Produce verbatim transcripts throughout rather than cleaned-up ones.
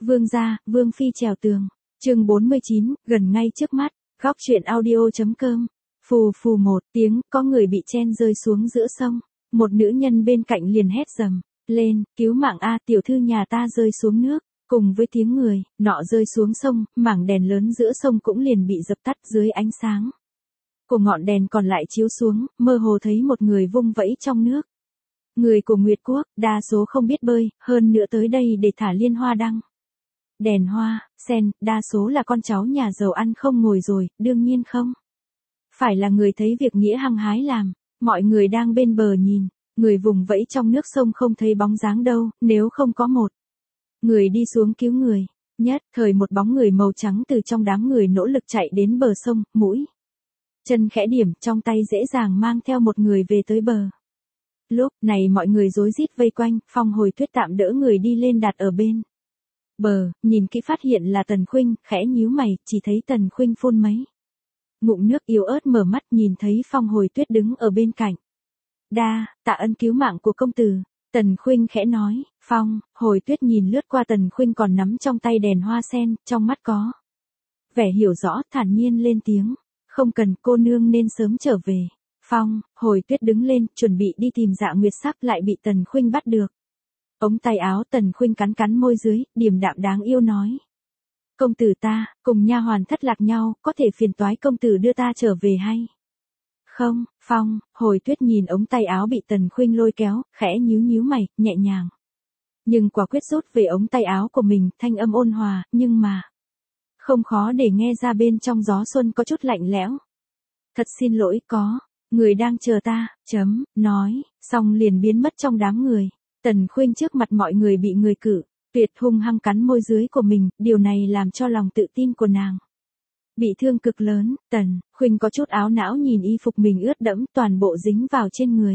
Vương gia, Vương phi trèo tường. Chương bốn mươi chín, gần ngay trước mắt. Góc truyện audio.com. Phù phù một tiếng, có người bị chen rơi xuống giữa sông. Một nữ nhân bên cạnh liền hét dầm lên, cứu mạng a, tiểu thư nhà ta rơi xuống nước. Cùng với tiếng người, nọ rơi xuống sông, mảng đèn lớn giữa sông cũng liền bị dập tắt dưới ánh sáng của ngọn đèn còn lại chiếu xuống, mơ hồ thấy một người vung vẫy trong nước. Người của Nguyệt Quốc, đa số không biết bơi, hơn nữa tới đây để thả liên hoa đăng. Đèn hoa, sen, đa số là con cháu nhà giàu ăn không ngồi rồi, đương nhiên không. Phải là người thấy việc nghĩa hăng hái làm, mọi người đang bên bờ nhìn, người vùng vẫy trong nước sông không thấy bóng dáng đâu, nếu không có một người đi xuống cứu người. Nhất thời một bóng người màu trắng từ trong đám người nỗ lực chạy đến bờ sông, mũi chân khẽ điểm, trong tay dễ dàng mang theo một người về tới bờ. Lúc này mọi người rối rít vây quanh, Phong Hồi Tuyết tạm đỡ người đi lên đặt ở bên bờ, nhìn kỹ phát hiện là Tần Khuynh, khẽ nhíu mày, chỉ thấy Tần Khuynh phun mấy ngụm nước yếu ớt, mở mắt nhìn thấy Phong Hồi Tuyết đứng ở bên cạnh. Đa tạ ân cứu mạng của công tử. Tần Khuynh khẽ nói. Phong Hồi Tuyết nhìn lướt qua Tần Khuynh còn nắm trong tay đèn hoa sen, trong mắt có vẻ hiểu rõ, thản nhiên lên tiếng. Không cần, cô nương nên sớm trở về. Phong Hồi Tuyết đứng lên, chuẩn bị đi tìm Dạ Nguyệt Sắc, lại bị Tần Khuynh bắt được. Ống tay áo Tần Khuynh cắn cắn môi dưới, điềm đạm đáng yêu nói. Công tử ta, cùng nha hoàn thất lạc nhau, có thể phiền toái công tử đưa ta trở về hay không? Phong Hồi Tuyết nhìn ống tay áo bị Tần Khuynh lôi kéo, khẽ nhíu nhíu mày, nhẹ nhàng nhưng quả quyết rút về ống tay áo của mình, thanh âm ôn hòa, nhưng mà không khó để nghe ra bên trong gió xuân có chút lạnh lẽo. Thật xin lỗi, có người đang chờ ta, chấm, nói, xong liền biến mất trong đám người. Tần Khuynh trước mặt mọi người bị người cử tuyệt hung hăng cắn môi dưới của mình, điều này làm cho lòng tự tin của nàng bị thương cực lớn. Tần Khuynh có chút áo não nhìn y phục mình ướt đẫm, toàn bộ dính vào trên người,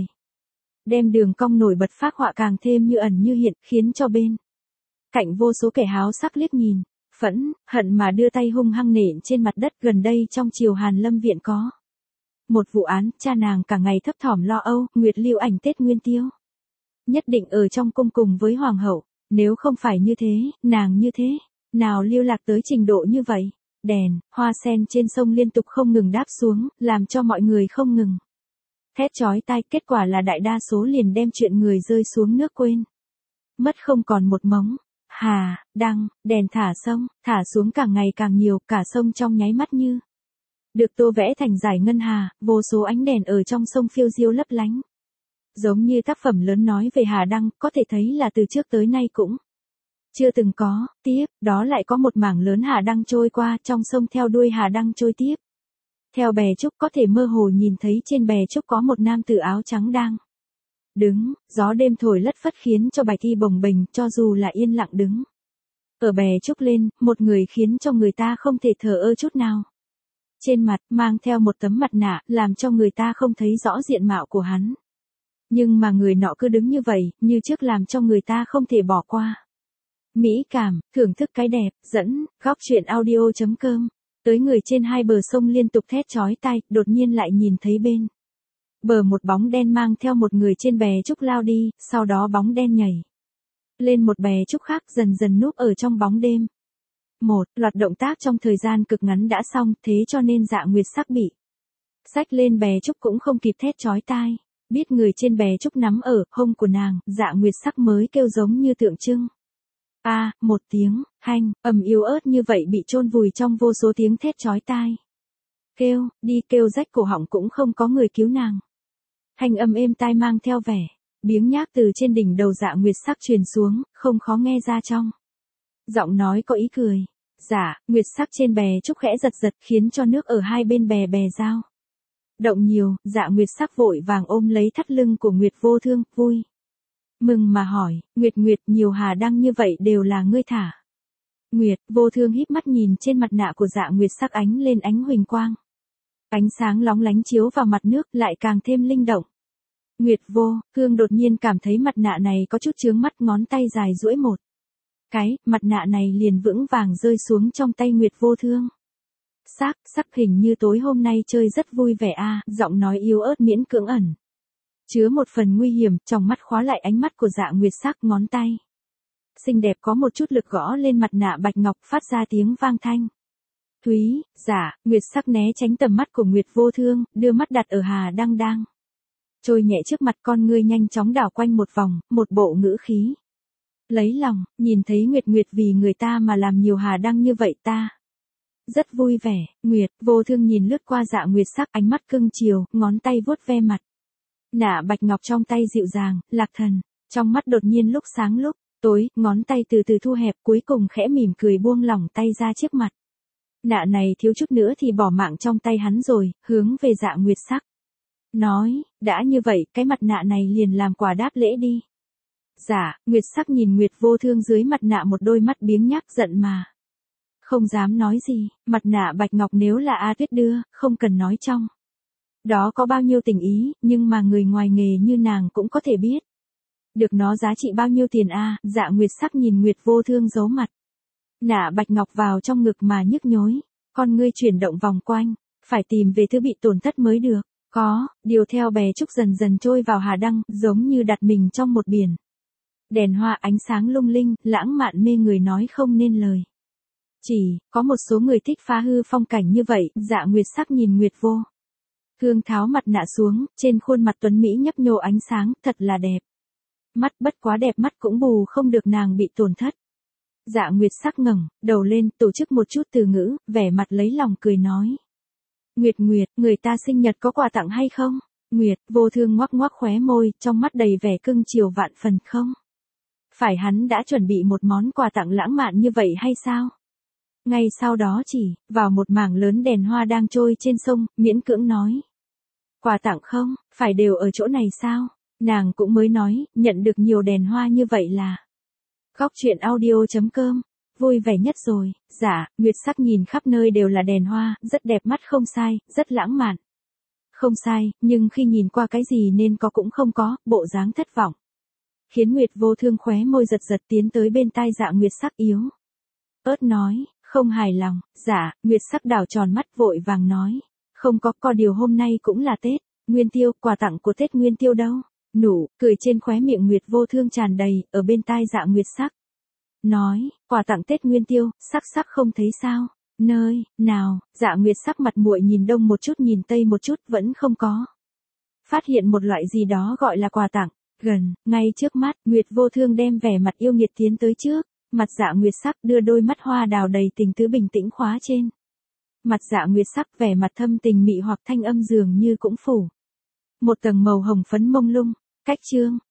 đem đường cong nổi bật phác họa càng thêm như ẩn như hiện, khiến cho bên cạnh vô số kẻ háo sắc liếc nhìn, phẫn hận mà đưa tay hung hăng nện trên mặt đất. Gần đây trong triều Hàn Lâm viện có một vụ án, cha nàng cả ngày thấp thỏm lo âu, Nguyệt Lưu Ảnh Tết Nguyên Tiêu nhất định ở trong cung cùng với hoàng hậu, nếu không phải như thế, nàng như thế nào lưu lạc tới trình độ như vậy. Đèn hoa sen trên sông liên tục không ngừng đáp xuống, làm cho mọi người không ngừng thét chói tai, kết quả là đại đa số liền đem chuyện người rơi xuống nước quên mất không còn một mống. Hà đăng đèn thả sông, thả xuống càng ngày càng nhiều, cả sông trong nháy mắt như được tô vẽ thành dải ngân hà, vô số ánh đèn ở trong sông phiêu diêu lấp lánh, giống như tác phẩm lớn nói về Hà Đăng, có thể thấy là từ trước tới nay cũng chưa từng có. Tiếp đó lại có một mảng lớn Hà Đăng trôi qua, trong sông theo đuôi Hà Đăng trôi tiếp theo bè trúc, có thể mơ hồ nhìn thấy trên bè trúc có một nam tử áo trắng đang đứng, gió đêm thổi lất phất khiến cho bài thi bồng bềnh, cho dù là yên lặng đứng ở bè trúc lên, một người khiến cho người ta không thể thờ ơ chút nào. Trên mặt mang theo một tấm mặt nạ, làm cho người ta không thấy rõ diện mạo của hắn. Nhưng mà người nọ cứ đứng như vậy, như trước, làm cho người ta không thể bỏ qua. Mỹ cảm, thưởng thức cái đẹp, dẫn, góc truyện audio.com. Tới người trên hai bờ sông liên tục thét chói tai, đột nhiên lại nhìn thấy bên bờ một bóng đen mang theo một người trên bè trúc lao đi, sau đó bóng đen nhảy lên một bè trúc khác, dần dần núp ở trong bóng đêm. Một loạt động tác trong thời gian cực ngắn đã xong, thế cho nên Dạ Nguyệt Sắc bị xách lên bè trúc cũng không kịp thét chói tai. Biết người trên bè trúc nắm ở hông của nàng, Dạ Nguyệt Sắc mới kêu giống như tượng trưng. A, à, một tiếng, hanh, ầm yếu ớt như vậy bị chôn vùi trong vô số tiếng thét chói tai. Kêu, đi kêu rách cổ họng cũng không có người cứu nàng. Thanh âm êm tai mang theo vẻ biếng nhác từ trên đỉnh đầu Dạ Nguyệt Sắc truyền xuống, không khó nghe ra trong giọng nói có ý cười. Dạ Nguyệt Sắc trên bè trúc khẽ giật giật, khiến cho nước ở hai bên bè bè dao động nhiều. Dạ Nguyệt Sắc vội vàng ôm lấy thắt lưng của Nguyệt Vô Thương, vui mừng mà hỏi, Nguyệt Nguyệt, nhiều Hà Đăng như vậy đều là ngươi thả? Nguyệt Vô Thương híp mắt nhìn trên mặt nạ của Dạ Nguyệt Sắc ánh lên ánh huỳnh quang, ánh sáng lóng lánh chiếu vào mặt nước, lại càng thêm linh động. Nguyệt Vô Thương đột nhiên cảm thấy mặt nạ này có chút chướng mắt, ngón tay dài duỗi một cái, mặt nạ này liền vững vàng rơi xuống trong tay Nguyệt Vô Thương. Sắc, sắc hình như tối hôm nay chơi rất vui vẻ a, à, giọng nói yếu ớt miễn cưỡng ẩn chứa một phần nguy hiểm, trong mắt khóa lại ánh mắt của Dạ Nguyệt Sắc, ngón tay xinh đẹp có một chút lực gõ lên mặt nạ bạch ngọc phát ra tiếng vang thanh. Thúy, dạ, Nguyệt Sắc né tránh tầm mắt của Nguyệt Vô Thương, đưa mắt đặt ở Hà Đăng đang trôi nhẹ trước mặt, con ngươi nhanh chóng đảo quanh một vòng, một bộ ngữ khí lấy lòng, nhìn thấy Nguyệt Nguyệt vì người ta mà làm nhiều Hà Đăng như vậy ta rất vui vẻ. Nguyệt Vô Thương nhìn lướt qua Dạ Nguyệt Sắc, ánh mắt cưng chiều, ngón tay vuốt ve mặt nạ bạch ngọc trong tay dịu dàng, Lạc Thần trong mắt đột nhiên lúc sáng lúc tối, ngón tay từ từ thu hẹp, cuối cùng khẽ mỉm cười buông lỏng tay ra trước mặt nạ này, thiếu chút nữa thì bỏ mạng trong tay hắn rồi, hướng về Dạ Nguyệt Sắc nói, đã như vậy, cái mặt nạ này liền làm quà đáp lễ đi. Dạ Nguyệt Sắc nhìn Nguyệt Vô Thương dưới mặt nạ một đôi mắt biếng nhác, giận mà không dám nói gì. Mặt nạ bạch ngọc nếu là A Tuyết đưa, không cần nói trong đó có bao nhiêu tình ý, nhưng mà người ngoài nghề như nàng cũng có thể biết được nó giá trị bao nhiêu tiền a. Dạ Nguyệt Sắc nhìn Nguyệt Vô Thương giấu mặt nạ bạch ngọc vào trong ngực mà nhức nhối, con ngươi chuyển động vòng quanh, phải tìm về thứ bị tổn thất mới được. Có, điều theo bè trúc dần dần trôi vào Hà Đăng, giống như đặt mình trong một biển đèn hoa ánh sáng lung linh, lãng mạn mê người nói không nên lời. Chỉ có một số người thích phá hư phong cảnh như vậy. Dạ Nguyệt Sắc nhìn Nguyệt Vô Thương tháo mặt nạ xuống, trên khuôn mặt tuấn mỹ nhấp nhô ánh sáng, thật là đẹp mắt, bất quá đẹp mắt cũng bù không được nàng bị tổn thất. Dạ Nguyệt Sắc ngẩng đầu lên, tổ chức một chút từ ngữ, vẻ mặt lấy lòng cười nói, Nguyệt Nguyệt, người ta sinh nhật có quà tặng hay không? Nguyệt Vô Thương ngoắc ngoắc khóe môi, trong mắt đầy vẻ cưng chiều vạn phần. Không phải hắn đã chuẩn bị một món quà tặng lãng mạn như vậy hay sao? Ngay sau đó chỉ vào một mảng lớn đèn hoa đang trôi trên sông, miễn cưỡng nói, quà tặng không phải đều ở chỗ này sao? Nàng cũng mới nói, nhận được nhiều đèn hoa như vậy là góc truyện audio chấm com, vui vẻ nhất rồi. Dạ Nguyệt Sắc nhìn khắp nơi đều là đèn hoa, rất đẹp mắt không sai, rất lãng mạn không sai, nhưng khi nhìn qua cái gì nên có cũng không có, bộ dáng thất vọng khiến Nguyệt Vô Thương khóe môi giật giật, tiến tới bên tai Dạ Nguyệt Sắc yếu ớt nói, không hài lòng. Dạ Nguyệt Sắc đảo tròn mắt vội vàng nói, không có, có điều hôm nay cũng là Tết Nguyên Tiêu, quà tặng của Tết Nguyên Tiêu đâu? Nụ cười trên khóe miệng Nguyệt Vô Thương tràn đầy, ở bên tai Dạ Nguyệt Sắc nói, quà tặng Tết Nguyên Tiêu, Sắc Sắc không thấy sao? Nơi nào? Dạ Nguyệt Sắc mặt muội nhìn đông một chút nhìn tây một chút, vẫn không có phát hiện một loại gì đó gọi là quà tặng. Gần, ngay trước mắt, Nguyệt Vô Thương đem vẻ mặt yêu nghiệt tiến tới trước mặt Dạ Nguyệt Sắc, đưa đôi mắt hoa đào đầy tình tứ bình tĩnh khóa trên mặt Dạ Nguyệt Sắc, vẻ mặt thâm tình mị hoặc thanh âm dường như cũng phủ một tầng màu hồng phấn mông lung. Cách chương